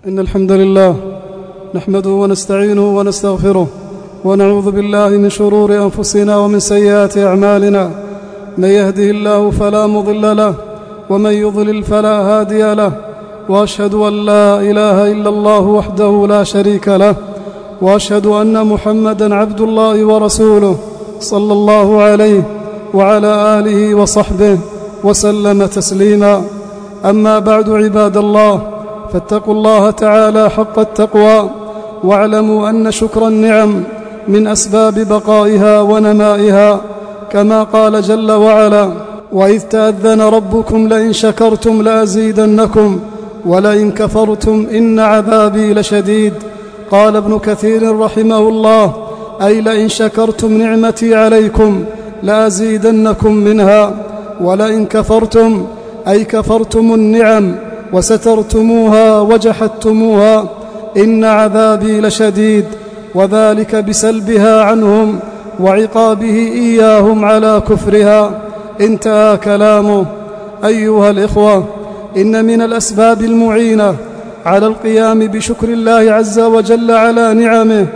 إن الحمد لله نحمده ونستعينه ونستغفره ونعوذ بالله من شرور أنفسنا ومن سيئات أعمالنا. من يهده الله فلا مضل له ومن يضلل فلا هادي له، وأشهد أن لا إله إلا الله وحده لا شريك له، وأشهد أن محمدًا عبد الله ورسوله صلى الله عليه وعلى آله وصحبه وسلم تسليما. أما بعد، عباد الله، فاتقوا الله تعالى حق التقوى، واعلموا أن شكر النعم من أسباب بقائها ونمائها، كما قال جل وعلا: وإذ تأذن ربكم لئن شكرتم لأزيدنكم ولئن كفرتم إن عذابي لشديد. قال ابن كثير رحمه الله: أي لئن شكرتم نعمتي عليكم لأزيدنكم منها، ولئن كفرتم أي كفرتم النعم وسترتموها وجحدتموها إن عذابي لشديد، وذلك بسلبها عنهم وعقابه إياهم على كفرها. انتهى كلامه. أيها الإخوة، إن من الأسباب المعينة على القيام بشكر الله عز وجل على نعمه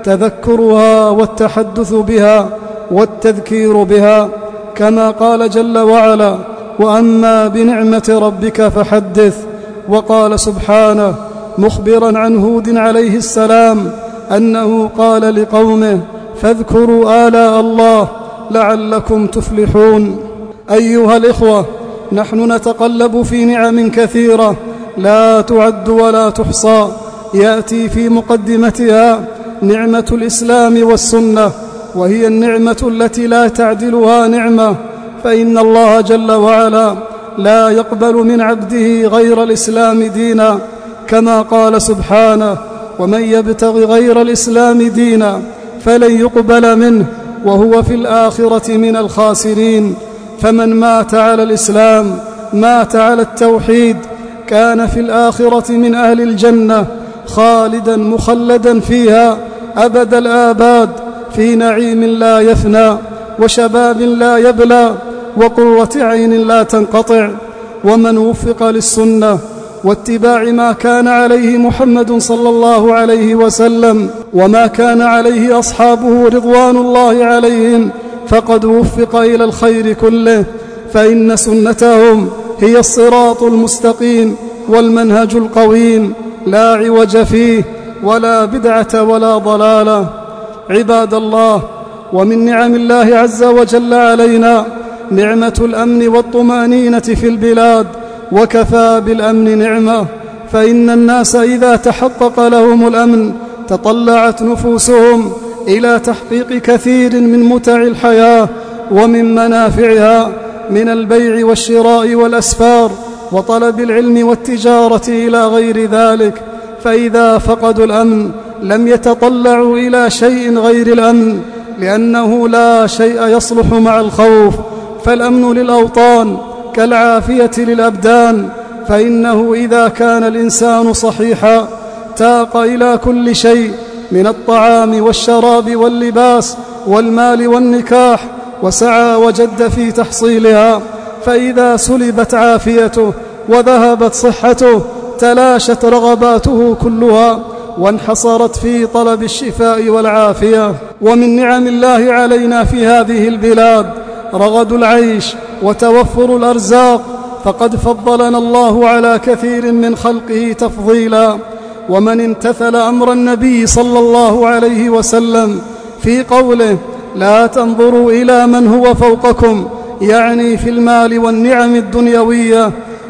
تذكرها والتحدث بها والتذكير بها، كما قال جل وعلا: وأما بنعمة ربك فحدث. وقال سبحانه مخبرا عن هود عليه السلام أنه قال لقومه: فاذكروا آلاء الله لعلكم تفلحون. أيها الإخوة، نحن نتقلب في نعم كثيرة لا تعد ولا تحصى، يأتي في مقدمتها نعمة الإسلام والسنة، وهي النعمة التي لا تعدلها نعمة، فإن الله جل وعلا لا يقبل من عبده غير الإسلام دينا، كما قال سبحانه: ومن يبتغ غير الإسلام دينا فلن يقبل منه وهو في الآخرة من الخاسرين. فمن مات على الإسلام، مات على التوحيد، كان في الآخرة من أهل الجنة، خالدا مخلدا فيها أبد الآباد، في نعيم لا يفنى، وشباب لا يبلى، وقرة عين لا تنقطع. ومن وفق للسنة واتباع ما كان عليه محمد صلى الله عليه وسلم وما كان عليه أصحابه رضوان الله عليهم، فقد وفق إلى الخير كله، فإن سنتهم هي الصراط المستقيم والمنهج القويم، لا عوج فيه ولا بدعة ولا ضلالة. عباد الله، ومن نعم الله عز وجل علينا نعمة الأمن والطمأنينة في البلاد، وكفى بالأمن نعمة، فإن الناس إذا تحقق لهم الأمن تطلعت نفوسهم إلى تحقيق كثير من متع الحياة ومن منافعها، من البيع والشراء والأسفار وطلب العلم والتجارة إلى غير ذلك. فإذا فقدوا الأمن لم يتطلعوا إلى شيء غير الأمن، لأنه لا شيء يصلح مع الخوف. فالأمن للأوطان كالعافية للأبدان، فإنه إذا كان الإنسان صحيحا تاق إلى كل شيء من الطعام والشراب واللباس والمال والنكاح، وسعى وجد في تحصيلها. فإذا سلبت عافيته وذهبت صحته تلاشت رغباته كلها، وانحصرت في طلب الشفاء والعافية. ومن نعم الله علينا في هذه البلاد رغد العيش وتوفر الأرزاق، فقد فضلنا الله على كثير من خلقه تفضيلا. ومن امتثل أمر النبي صلى الله عليه وسلم في قوله: لا تنظروا إلى من هو فوقكم، يعني في المال والنعم الدنيوية،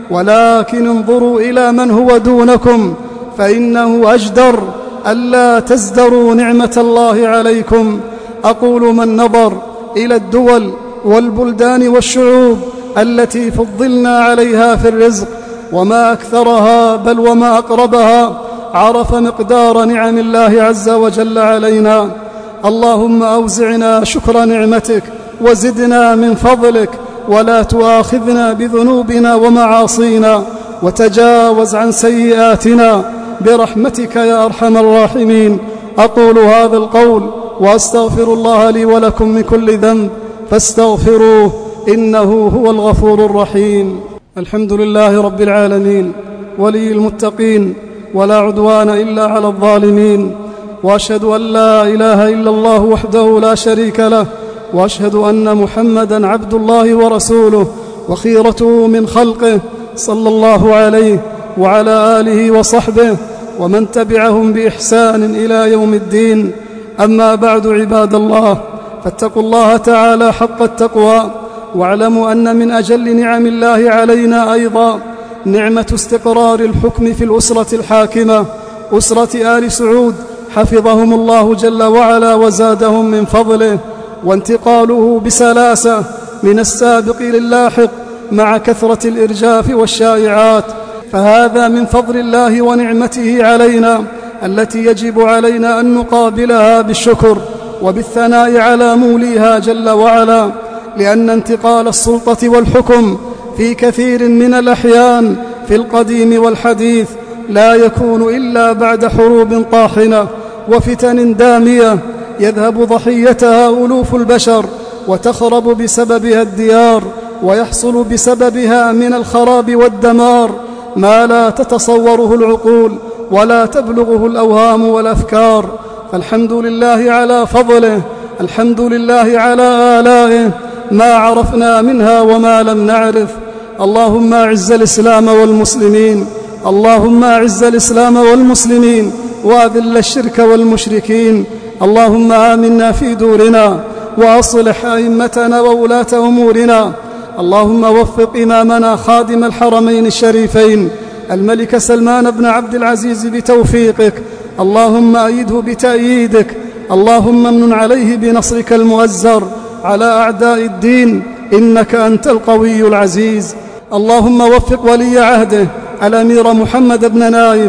ولكن انظروا إلى من هو دونكم، فإنه أجدر ألا تزدروا نعمة الله عليكم. أقول: من نظر إلى الدول والبلدان والشعوب التي فضلنا عليها في الرزق، وما أكثرها بل وما أقربها، عرف مقدار نعم الله عز وجل علينا. اللهم أوزعنا شكر نعمتك وزدنا من فضلك، ولا تؤاخذنا بذنوبنا ومعاصينا، وتجاوز عن سيئاتنا برحمتك يا أرحم الراحمين. أقول هذا القول وأستغفر الله لي ولكم من كل ذنب، فاستغفروه إنه هو الغفور الرحيم. الحمد لله رب العالمين، ولي المتقين، ولا عدوان إلا على الظالمين، وأشهد أن لا إله إلا الله وحده لا شريك له، وأشهد أن محمدًا عبد الله ورسوله وخيرته من خلقه، صلى الله عليه وعلى آله وصحبه ومن تبعهم بإحسان إلى يوم الدين. أما بعد، عباد الله، فاتقوا الله تعالى حق التقوى، واعلموا أن من أجل نعم الله علينا أيضا نعمة استقرار الحكم في الأسرة الحاكمة، أسرة آل سعود حفظهم الله جل وعلا وزادهم من فضله، وانتقاله بسلاسة من السابق للاحق مع كثرة الإرجاف والشائعات، فهذا من فضل الله ونعمته علينا التي يجب علينا أن نقابلها بالشكر وبالثناء على موليها جل وعلا، لأن انتقال السلطة والحكم في كثير من الأحيان في القديم والحديث لا يكون إلا بعد حروب طاحنة وفتن دامية يذهب ضحيتها ألوف البشر، وتخرب بسببها الديار، ويحصل بسببها من الخراب والدمار ما لا تتصوره العقول ولا تبلغه الأوهام والأفكار. فالحمد لله على فضله، الحمد لله على آلائه، ما عرفنا منها وما لم نعرف. اللهم أعز الإسلام والمسلمين، اللهم أعز الإسلام والمسلمين وأذل الشرك والمشركين. اللهم آمنا في دورنا وأصلح أئمتنا وولاة أمورنا. اللهم وفق إمامنا خادم الحرمين الشريفين الملك سلمان بن عبد العزيز بتوفيقك، اللهم أيده بتأييدك، اللهم امن عليه بنصرك المؤزر على أعداء الدين، إنك أنت القوي العزيز. اللهم وفق ولي عهده الأمير محمد بن نايف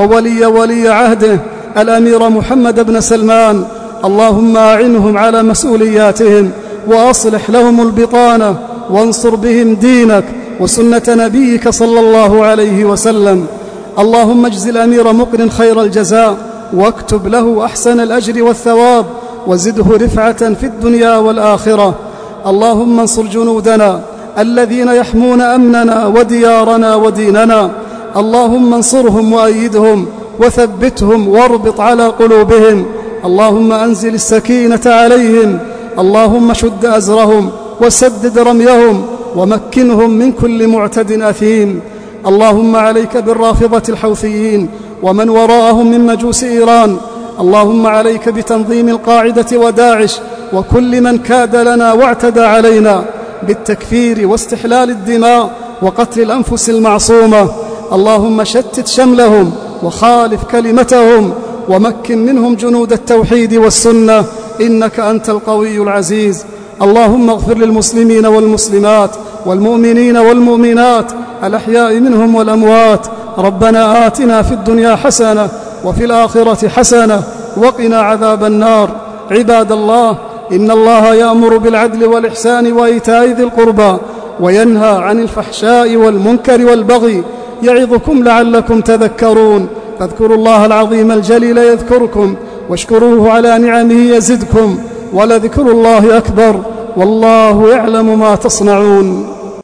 وولي عهده الأمير محمد بن سلمان، اللهم أعنهم على مسؤولياتهم وأصلح لهم البطانة، وانصر بهم دينك وسنة نبيك صلى الله عليه وسلم. اللهم اجز الأمير مقرن خير الجزاء، واكتب له أحسن الأجر والثواب، وزده رفعة في الدنيا والآخرة. اللهم انصر جنودنا الذين يحمون أمننا وديارنا وديننا، اللهم انصرهم وأيدهم وثبتهم واربط على قلوبهم. اللهم أنزل السكينة عليهم، اللهم شد أزرهم وسدد رميهم ومكنهم من كل معتد أثيم. اللهم عليك بالرافضة الحوثيين ومن وراءهم من مجوس إيران، اللهم عليك بتنظيم القاعدة وداعش وكل من كاد لنا واعتدى علينا بالتكفير واستحلال الدماء وقتل الأنفس المعصومة. اللهم شتت شملهم وخالف كلمتهم ومكن منهم جنود التوحيد والسنة، إنك أنت القوي العزيز. اللهم اغفر للمسلمين والمسلمات والمؤمنين والمؤمنات الأحياء منهم والأموات. ربنا آتنا في الدنيا حسنة وفي الآخرة حسنة وقنا عذاب النار. عباد الله، إن الله يأمر بالعدل والإحسان وإيتاء ذي القربى وينهى عن الفحشاء والمنكر والبغي، يعظكم لعلكم تذكرون. فاذكروا الله العظيم الجليل يذكركم، واشكروه على نعمه يزدكم، ولذكر الله أكبر، والله يعلم ما تصنعون.